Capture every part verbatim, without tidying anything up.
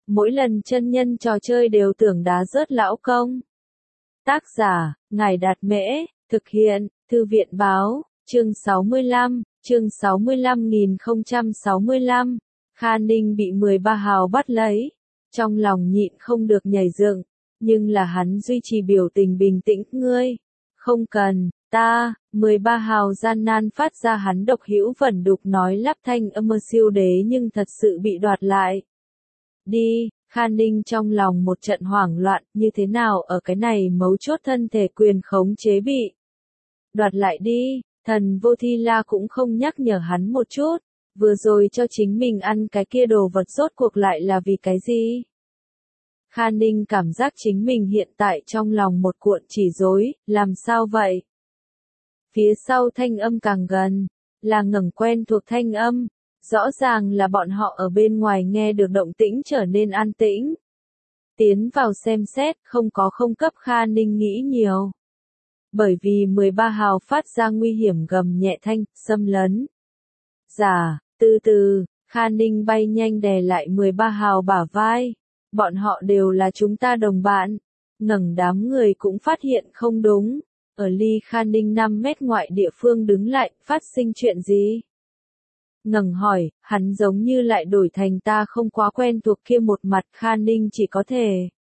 mỗi lần chân nhân trò chơi đều tưởng đá rớt lão công. Tác giả, Ngài Đạt Mễ, thực hiện, Thư viện Báo, chương sáu mươi lăm, chương sáu mươi lăm nghìn không trăm sáu mươi lăm, Kha Ninh bị mười ba hào bắt lấy, trong lòng nhịn không được nhảy dựng, nhưng là hắn duy trì biểu tình bình tĩnh, ngươi, không cần, ta, mười ba hào gian nan phát ra hắn độc hữu vẩn đục nói lắp thanh âm siêu đế nhưng thật sự bị đoạt lại. Đi, Kha Ninh trong lòng một trận hoảng loạn, như thế nào ở cái này mấu chốt thân thể quyền khống chế bị đoạt lại đi, thần vô thi la cũng không nhắc nhở hắn một chút, vừa rồi cho chính mình ăn cái kia đồ vật rốt cuộc lại là vì cái gì? Kha Ninh cảm giác chính mình hiện tại trong lòng một cuộn chỉ rối, làm sao vậy? Phía sau thanh âm càng gần, là ngẩng quen thuộc thanh âm, rõ ràng là bọn họ ở bên ngoài nghe được động tĩnh trở nên an tĩnh. Tiến vào xem xét, không có không cấp Kha Ninh nghĩ nhiều. Bởi vì mười ba hào phát ra nguy hiểm gầm nhẹ thanh, xâm lấn. Giả, từ từ, Kha Ninh bay nhanh đè lại mười ba hào bả vai. Bọn họ đều là chúng ta đồng bạn. Ngẩng đám người cũng phát hiện không đúng. Ở ly Kha Ninh năm mét ngoại địa phương đứng lại, phát sinh chuyện gì? Ngẩng hỏi, hắn giống như lại đổi thành ta không quá quen thuộc kia một mặt. Kha Ninh chỉ có thể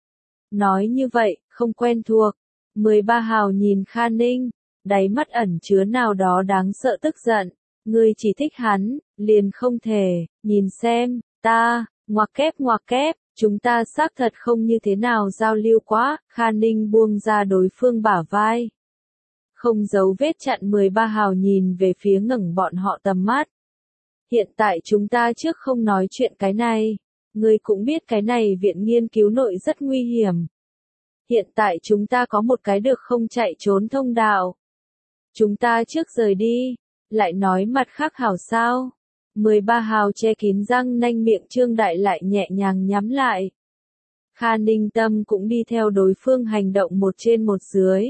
nói như vậy, không quen thuộc. mười ba hào nhìn Kha Ninh, đáy mắt ẩn chứa nào đó đáng sợ tức giận. Ngươi chỉ thích hắn, liền không thể, nhìn xem, ta, ngoặc kép ngoặc kép, chúng ta xác thật không như thế nào giao lưu quá. Kha Ninh buông ra đối phương bả vai. Không giấu vết chặn mười ba hào nhìn về phía ngẩng bọn họ tầm mắt. Hiện tại chúng ta trước không nói chuyện cái này. Ngươi cũng biết cái này viện nghiên cứu nội rất nguy hiểm. Hiện tại chúng ta có một cái được không chạy trốn thông đạo. Chúng ta trước rời đi, lại nói mặt khác hảo sao. mười ba hào che kín răng nanh miệng trương đại lại nhẹ nhàng nhắm lại. Kha Ninh tâm cũng đi theo đối phương hành động một trên một dưới.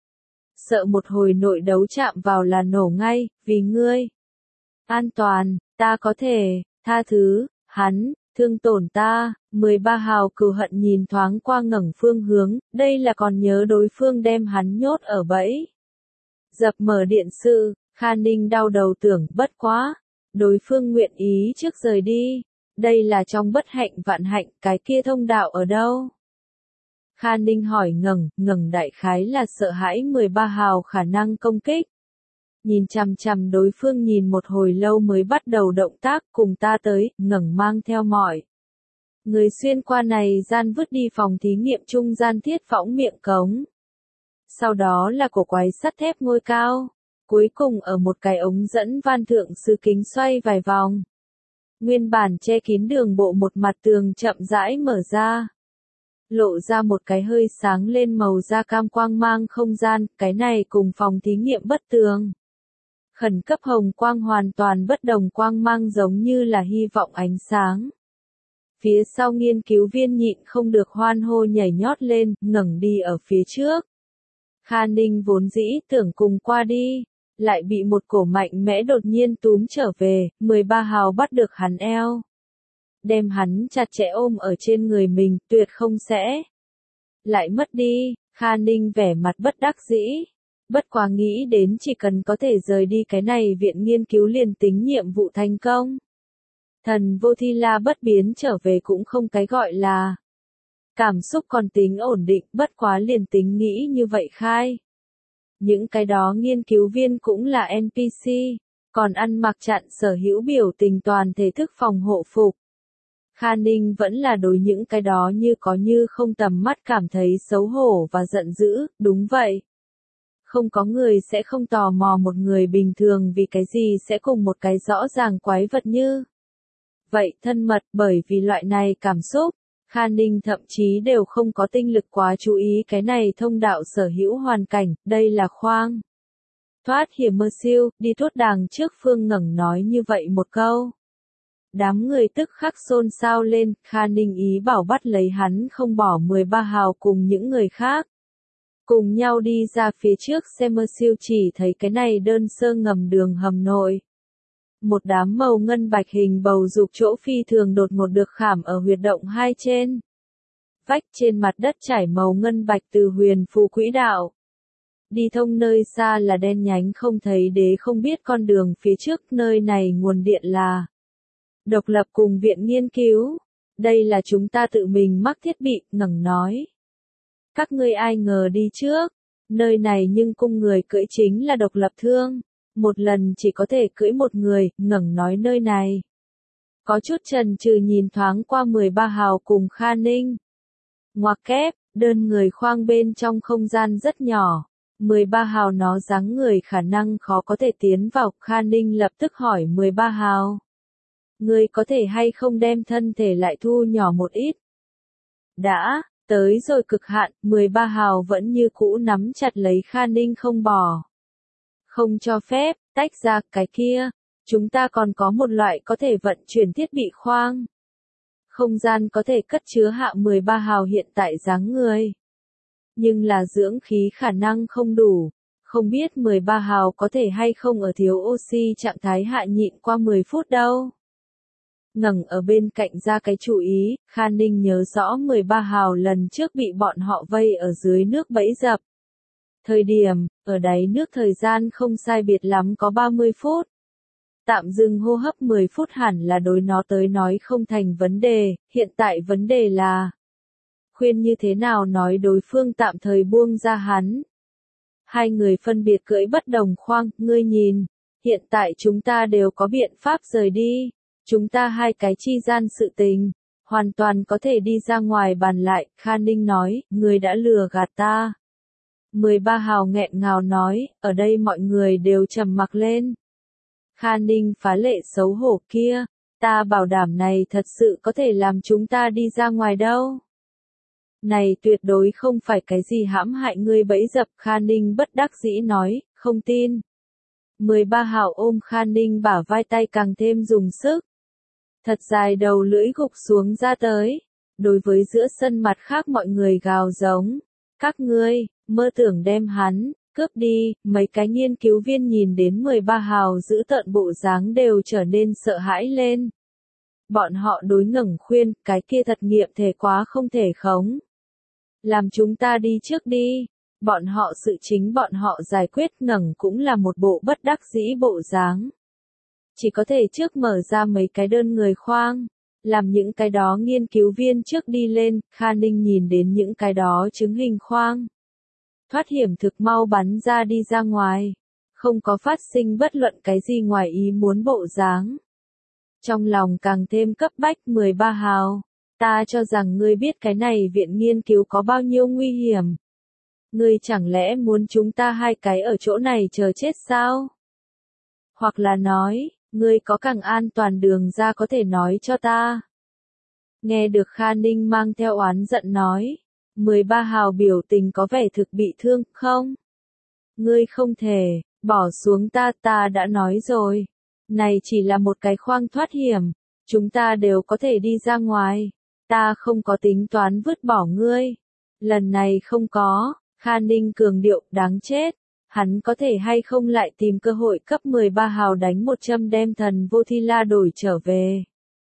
Sợ một hồi nội đấu chạm vào là nổ ngay, vì ngươi. An toàn, ta có thể, tha thứ, hắn, thương tổn ta. mười ba hào cừu hận nhìn thoáng qua ngẩng phương hướng, đây là còn nhớ đối phương đem hắn nhốt ở bẫy. Dập mở điện sự, Kha Ninh đau đầu tưởng, bất quá. Đối phương nguyện ý trước rời đi. Đây là trong bất hạnh vạn hạnh, cái kia thông đạo ở đâu? Kha Ninh hỏi ngẩng, ngẩng đại khái là sợ hãi mười ba hào khả năng công kích. Nhìn chằm chằm đối phương nhìn một hồi lâu mới bắt đầu động tác cùng ta tới, ngẩng mang theo mọi. Người xuyên qua này gian vứt đi phòng thí nghiệm trung gian thiết phõng miệng cống. Sau đó là cổ quái sắt thép ngôi cao. Cuối cùng ở một cái ống dẫn van thượng sư kính xoay vài vòng. Nguyên bản che kín đường bộ một mặt tường chậm rãi mở ra. Lộ ra một cái hơi sáng lên màu da cam quang mang không gian, cái này cùng phòng thí nghiệm bất tường. Khẩn cấp hồng quang hoàn toàn bất đồng quang mang giống như là hy vọng ánh sáng. Phía sau nghiên cứu viên nhịn không được hoan hô nhảy nhót lên, ngẩng đi ở phía trước. Kha Ninh vốn dĩ tưởng cùng qua đi, lại bị một cổ mạnh mẽ đột nhiên túm trở về, mười ba hào bắt được hắn eo. Đem hắn chặt chẽ ôm ở trên người mình, tuyệt không sẽ lại mất đi. Kha Ninh vẻ mặt bất đắc dĩ. Bất quá nghĩ đến chỉ cần có thể rời đi cái này viện nghiên cứu liền tính nhiệm vụ thành công. Thần vô thi la bất biến trở về cũng không cái gọi là. Cảm xúc còn tính ổn định, bất quá liền tính nghĩ như vậy khai. Những cái đó nghiên cứu viên cũng là en pê xê, còn ăn mặc chặn sở hữu biểu tình toàn thể thức phòng hộ phục. Kha Ninh vẫn là đối những cái đó như có như không tầm mắt cảm thấy xấu hổ và giận dữ, đúng vậy. Không có người sẽ không tò mò một người bình thường vì cái gì sẽ cùng một cái rõ ràng quái vật như. Vậy thân mật bởi vì loại này cảm xúc, Kha Ninh thậm chí đều không có tinh lực quá chú ý cái này thông đạo sở hữu hoàn cảnh, đây là khoang. Thoát hiểm mơ siêu, đi thốt đàng trước phương ngẩng nói như vậy một câu. Đám người tức khắc xôn xao lên, Kha Ninh ý bảo bắt lấy hắn không bỏ mười ba hào cùng những người khác. Cùng nhau đi ra phía trước xe mơ siêu chỉ thấy cái này đơn sơ ngầm đường hầm nội. một đám màu ngân bạch hình bầu dục chỗ phi thường đột ngột được khảm ở huyệt động hai trên vách trên mặt đất trải màu ngân bạch từ huyền phù quỹ đạo. Đi thông nơi xa là đen nhánh không thấy đế không biết con đường phía trước nơi này nguồn điện là độc lập cùng viện nghiên cứu. Đây là chúng ta tự mình mắc thiết bị, ngẩng nói. Các ngươi ai ngờ đi trước, nơi này nhưng cung người cưỡi chính là độc lập thương. Một lần chỉ có thể cưỡi một người, ngẩng nói nơi này. Có chút chần chừ nhìn thoáng qua mười ba hào cùng Kha Ninh. Ngoặc kép, đơn người khoang bên trong không gian rất nhỏ. mười ba hào nó dáng người khả năng khó có thể tiến vào. Kha Ninh lập tức hỏi mười ba hào. Ngươi có thể hay không đem thân thể lại thu nhỏ một ít? Đã, tới rồi cực hạn, mười ba hào vẫn như cũ nắm chặt lấy Kha Ninh không bỏ. Không cho phép, tách ra, cái kia. Chúng ta còn có một loại có thể vận chuyển thiết bị khoang. Không gian có thể cất chứa hạ mười ba hào hiện tại dáng người. Nhưng là dưỡng khí khả năng không đủ. Không biết mười ba hào có thể hay không ở thiếu oxy trạng thái hạ nhịn qua mười phút đâu. Ngẩng ở bên cạnh ra cái chú ý, Kha Ninh nhớ rõ mười ba hào lần trước bị bọn họ vây ở dưới nước bẫy dập. Thời điểm, ở đáy nước thời gian không sai biệt lắm có ba mươi phút. Tạm dừng hô hấp mười phút hẳn là đối nó tới nói không thành vấn đề, hiện tại vấn đề là khuyên như thế nào nói đối phương tạm thời buông ra hắn. Hai người phân biệt cưỡi bất đồng khoang, ngươi nhìn, hiện tại chúng ta đều có biện pháp rời đi, chúng ta hai cái chi gian sự tình, hoàn toàn có thể đi ra ngoài bàn lại, Kha Ninh nói, ngươi đã lừa gạt ta. mười ba hào nghẹn ngào nói, ở đây mọi người đều trầm mặc lên. Kha Ninh phá lệ xấu hổ kia, ta bảo đảm này thật sự có thể làm chúng ta đi ra ngoài đâu. Này tuyệt đối không phải cái gì hãm hại ngươi bẫy dập, Kha Ninh bất đắc dĩ nói, không tin. mười ba hào ôm Kha Ninh bả vai tay càng thêm dùng sức. Thật dài đầu lưỡi gục xuống ra tới. Đối với giữa sân mặt khác mọi người gào giống. Các ngươi, mơ tưởng đem hắn, cướp đi, mấy cái nghiên cứu viên nhìn đến mười ba hào giữ tợn bộ dáng đều trở nên sợ hãi lên. Bọn họ đối ngẩng khuyên, cái kia thật nghiệm thể quá không thể khống. Làm chúng ta đi trước đi, bọn họ sự chính bọn họ giải quyết, ngẩng cũng là một bộ bất đắc dĩ bộ dáng. Chỉ có thể trước mở ra mấy cái đơn người khoang, làm những cái đó nghiên cứu viên trước đi lên, Kha Ninh nhìn đến những cái đó chứng hình khoang. Thoát hiểm thực mau bắn ra đi ra ngoài, không có phát sinh bất luận cái gì ngoài ý muốn bộ dáng. Trong lòng càng thêm cấp bách mười ba hào, ta cho rằng ngươi biết cái này viện nghiên cứu có bao nhiêu nguy hiểm. Ngươi chẳng lẽ muốn chúng ta hai cái ở chỗ này chờ chết sao? Hoặc là nói, ngươi có càng an toàn đường ra có thể nói cho ta. Nghe được Kha Ninh mang theo oán giận nói, mười ba hào biểu tình có vẻ thực bị thương, không? Ngươi không thể, bỏ xuống ta, ta đã nói rồi. Này chỉ là một cái khoang thoát hiểm, chúng ta đều có thể đi ra ngoài. Ta không có tính toán vứt bỏ ngươi. Lần này không có, Kha Ninh cường điệu, đáng chết. Hắn có thể hay không lại tìm cơ hội cấp mười ba hào đánh một châm đem thần vô thi la đổi trở về.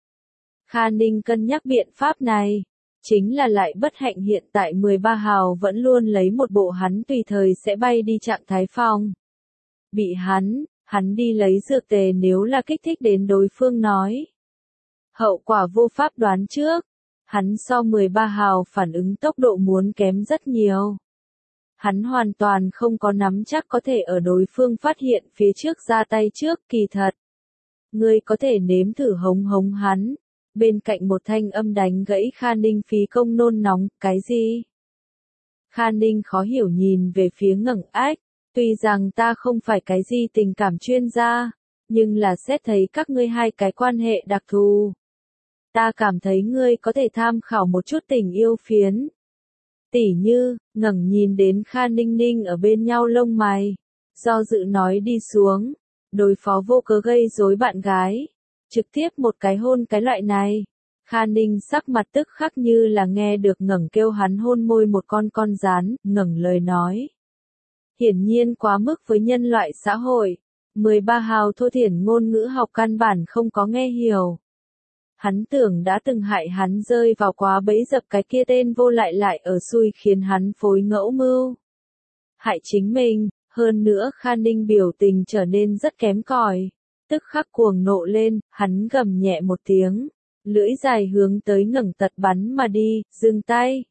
Kha Ninh cân nhắc biện pháp này. Chính là lại bất hạnh hiện tại mười ba hào vẫn luôn lấy một bộ hắn tùy thời sẽ bay đi trạng thái phòng. Bị hắn, hắn đi lấy dược tề nếu là kích thích đến đối phương nói. Hậu quả vô pháp đoán trước. Hắn so mười ba hào phản ứng tốc độ muốn kém rất nhiều. Hắn hoàn toàn không có nắm chắc có thể ở đối phương phát hiện phía trước ra tay trước, kỳ thật. Ngươi có thể nếm thử hống hống hắn. Bên cạnh một thanh âm đánh gãy Kha Ninh phí công nôn nóng, cái gì? Kha Ninh khó hiểu nhìn về phía ngẩng ách, tuy rằng ta không phải cái gì tình cảm chuyên gia, nhưng là xét thấy các ngươi hai cái quan hệ đặc thù. Ta cảm thấy ngươi có thể tham khảo một chút tình yêu phiến. Tỉ như, ngẩng nhìn đến Kha Ninh Ninh ở bên nhau lông mày, do dự nói đi xuống, đối phó vô cớ gây rối bạn gái. Trực tiếp một cái hôn cái loại này. Kha Ninh sắc mặt tức khắc như là nghe được ngẩng kêu hắn hôn môi một con con rán, ngẩng lời nói. Hiển nhiên quá mức với nhân loại xã hội. mười ba hào thô thiển ngôn ngữ học căn bản không có nghe hiểu. Hắn tưởng đã từng hại hắn rơi vào quá bẫy dập cái kia tên vô lại lại ở xui khiến hắn phối ngẫu mưu. Hại chính mình, hơn nữa Kha Ninh biểu tình trở nên rất kém cỏi. Tức khắc cuồng nộ lên, hắn gầm nhẹ một tiếng, lưỡi dài hướng tới ngẩng tật bắn mà đi, dừng tay.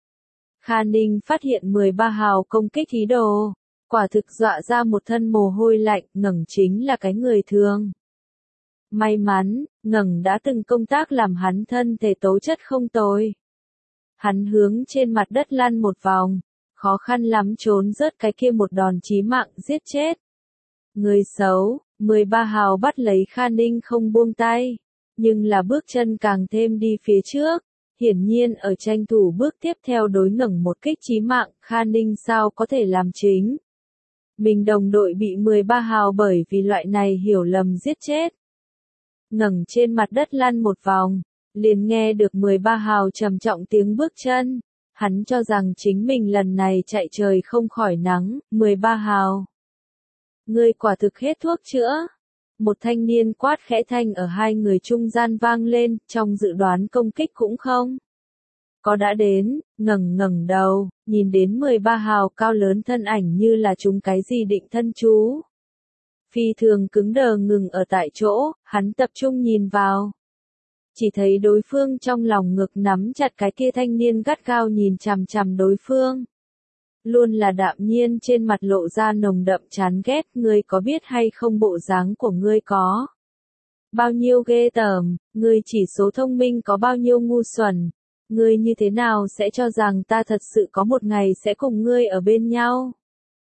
Kha Ninh phát hiện mười ba hào công kích ý đồ, quả thực dọa ra một thân mồ hôi lạnh, ngẩng chính là cái người thường. May mắn, ngẩng đã từng công tác làm hắn thân thể tố chất không tồi. Hắn hướng trên mặt đất lăn một vòng, khó khăn lắm trốn rớt cái kia một đòn chí mạng giết chết. Người xấu, mười ba hào bắt lấy Kha Ninh không buông tay, nhưng là bước chân càng thêm đi phía trước, hiển nhiên ở tranh thủ bước tiếp theo đối ngẩng một kích chí mạng, Kha Ninh sao có thể làm chính. Mình đồng đội bị mười ba hào bởi vì loại này hiểu lầm giết chết. Ngẩng trên mặt đất lăn một vòng, liền nghe được mười ba hào trầm trọng tiếng bước chân. Hắn cho rằng chính mình lần này chạy trời không khỏi nắng, mười ba hào. Ngươi quả thực hết thuốc chữa. Một thanh niên quát khẽ thanh ở hai người trung gian vang lên, trong dự đoán công kích cũng không. Có đã đến, ngẩng ngẩng đầu, nhìn đến mười ba hào cao lớn thân ảnh như là chúng cái gì định thân chú. Phi thường cứng đờ ngừng ở tại chỗ, hắn tập trung nhìn vào. Chỉ thấy đối phương trong lòng ngực nắm chặt cái kia thanh niên gắt gao nhìn chằm chằm đối phương. Luôn là đạm nhiên trên mặt lộ ra nồng đậm chán ghét, ngươi có biết hay không bộ dáng của ngươi có bao nhiêu ghê tởm, ngươi chỉ số thông minh có bao nhiêu ngu xuẩn, ngươi như thế nào sẽ cho rằng ta thật sự có một ngày sẽ cùng ngươi ở bên nhau.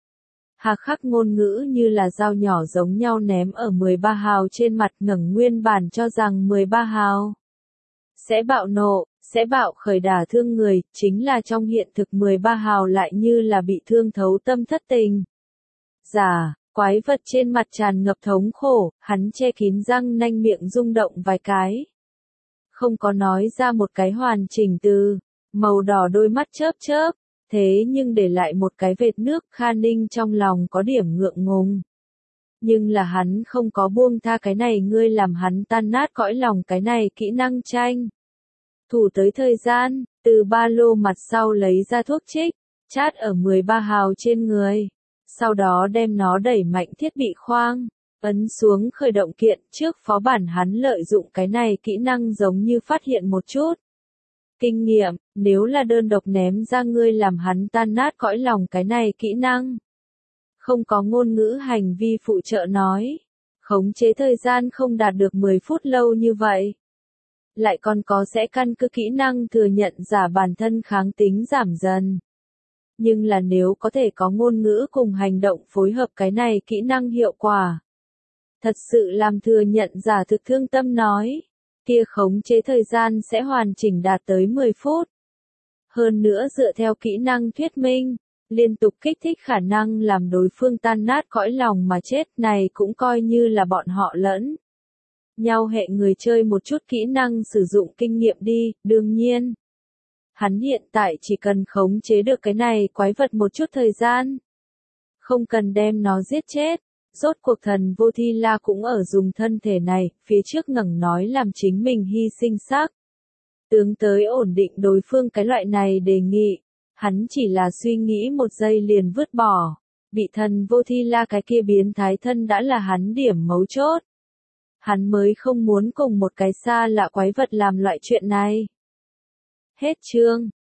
Hà khắc ngôn ngữ như là dao nhỏ giống nhau ném ở mười ba hào trên mặt, ngẩng nguyên bản cho rằng mười ba hào sẽ bạo nộ, sẽ bạo khởi đả thương người, chính là trong hiện thực mười ba hào lại như là bị thương thấu tâm thất tình. Giả, quái vật trên mặt tràn ngập thống khổ, hắn che kín răng nanh miệng rung động vài cái. Không có nói ra một cái hoàn chỉnh từ, màu đỏ đôi mắt chớp chớp, thế nhưng để lại một cái vệt nước. Kha Ninh trong lòng có điểm ngượng ngùng. Nhưng là hắn không có buông tha cái này, ngươi làm hắn tan nát cõi lòng cái này kỹ năng tranh. Thủ tới thời gian, từ ba lô mặt sau lấy ra thuốc trích, chát ở mười ba hào trên người. Sau đó đem nó đẩy mạnh thiết bị khoang, ấn xuống khởi động kiện. Trước phó bản hắn lợi dụng cái này kỹ năng giống như phát hiện một chút kinh nghiệm, nếu là đơn độc ném ra ngươi làm hắn tan nát cõi lòng cái này kỹ năng. Không có ngôn ngữ hành vi phụ trợ nói, khống chế thời gian không đạt được mười phút lâu như vậy. Lại còn có sẽ căn cứ kỹ năng thừa nhận giả bản thân kháng tính giảm dần. Nhưng là nếu có thể có ngôn ngữ cùng hành động phối hợp cái này kỹ năng hiệu quả. Thật sự làm thừa nhận giả thực thương tâm nói, kia khống chế thời gian sẽ hoàn chỉnh đạt tới mười phút. Hơn nữa dựa theo kỹ năng thuyết minh, liên tục kích thích khả năng làm đối phương tan nát cõi lòng mà chết, này cũng coi như là bọn họ lẫn nhau hệ người chơi một chút kỹ năng sử dụng kinh nghiệm đi. Đương nhiên, hắn hiện tại chỉ cần khống chế được cái này quái vật một chút thời gian, không cần đem nó giết chết. Rốt cuộc thần vô thi la cũng ở dùng thân thể này, phía trước ngẩng nói làm chính mình hy sinh xác tướng tới ổn định đối phương cái loại này đề nghị. Hắn chỉ là suy nghĩ một giây liền vứt bỏ. Bị thần vô thi la cái kia biến thái thân đã là hắn điểm mấu chốt. Hắn mới không muốn cùng một cái xa lạ quái vật làm loại chuyện này. Hết chương.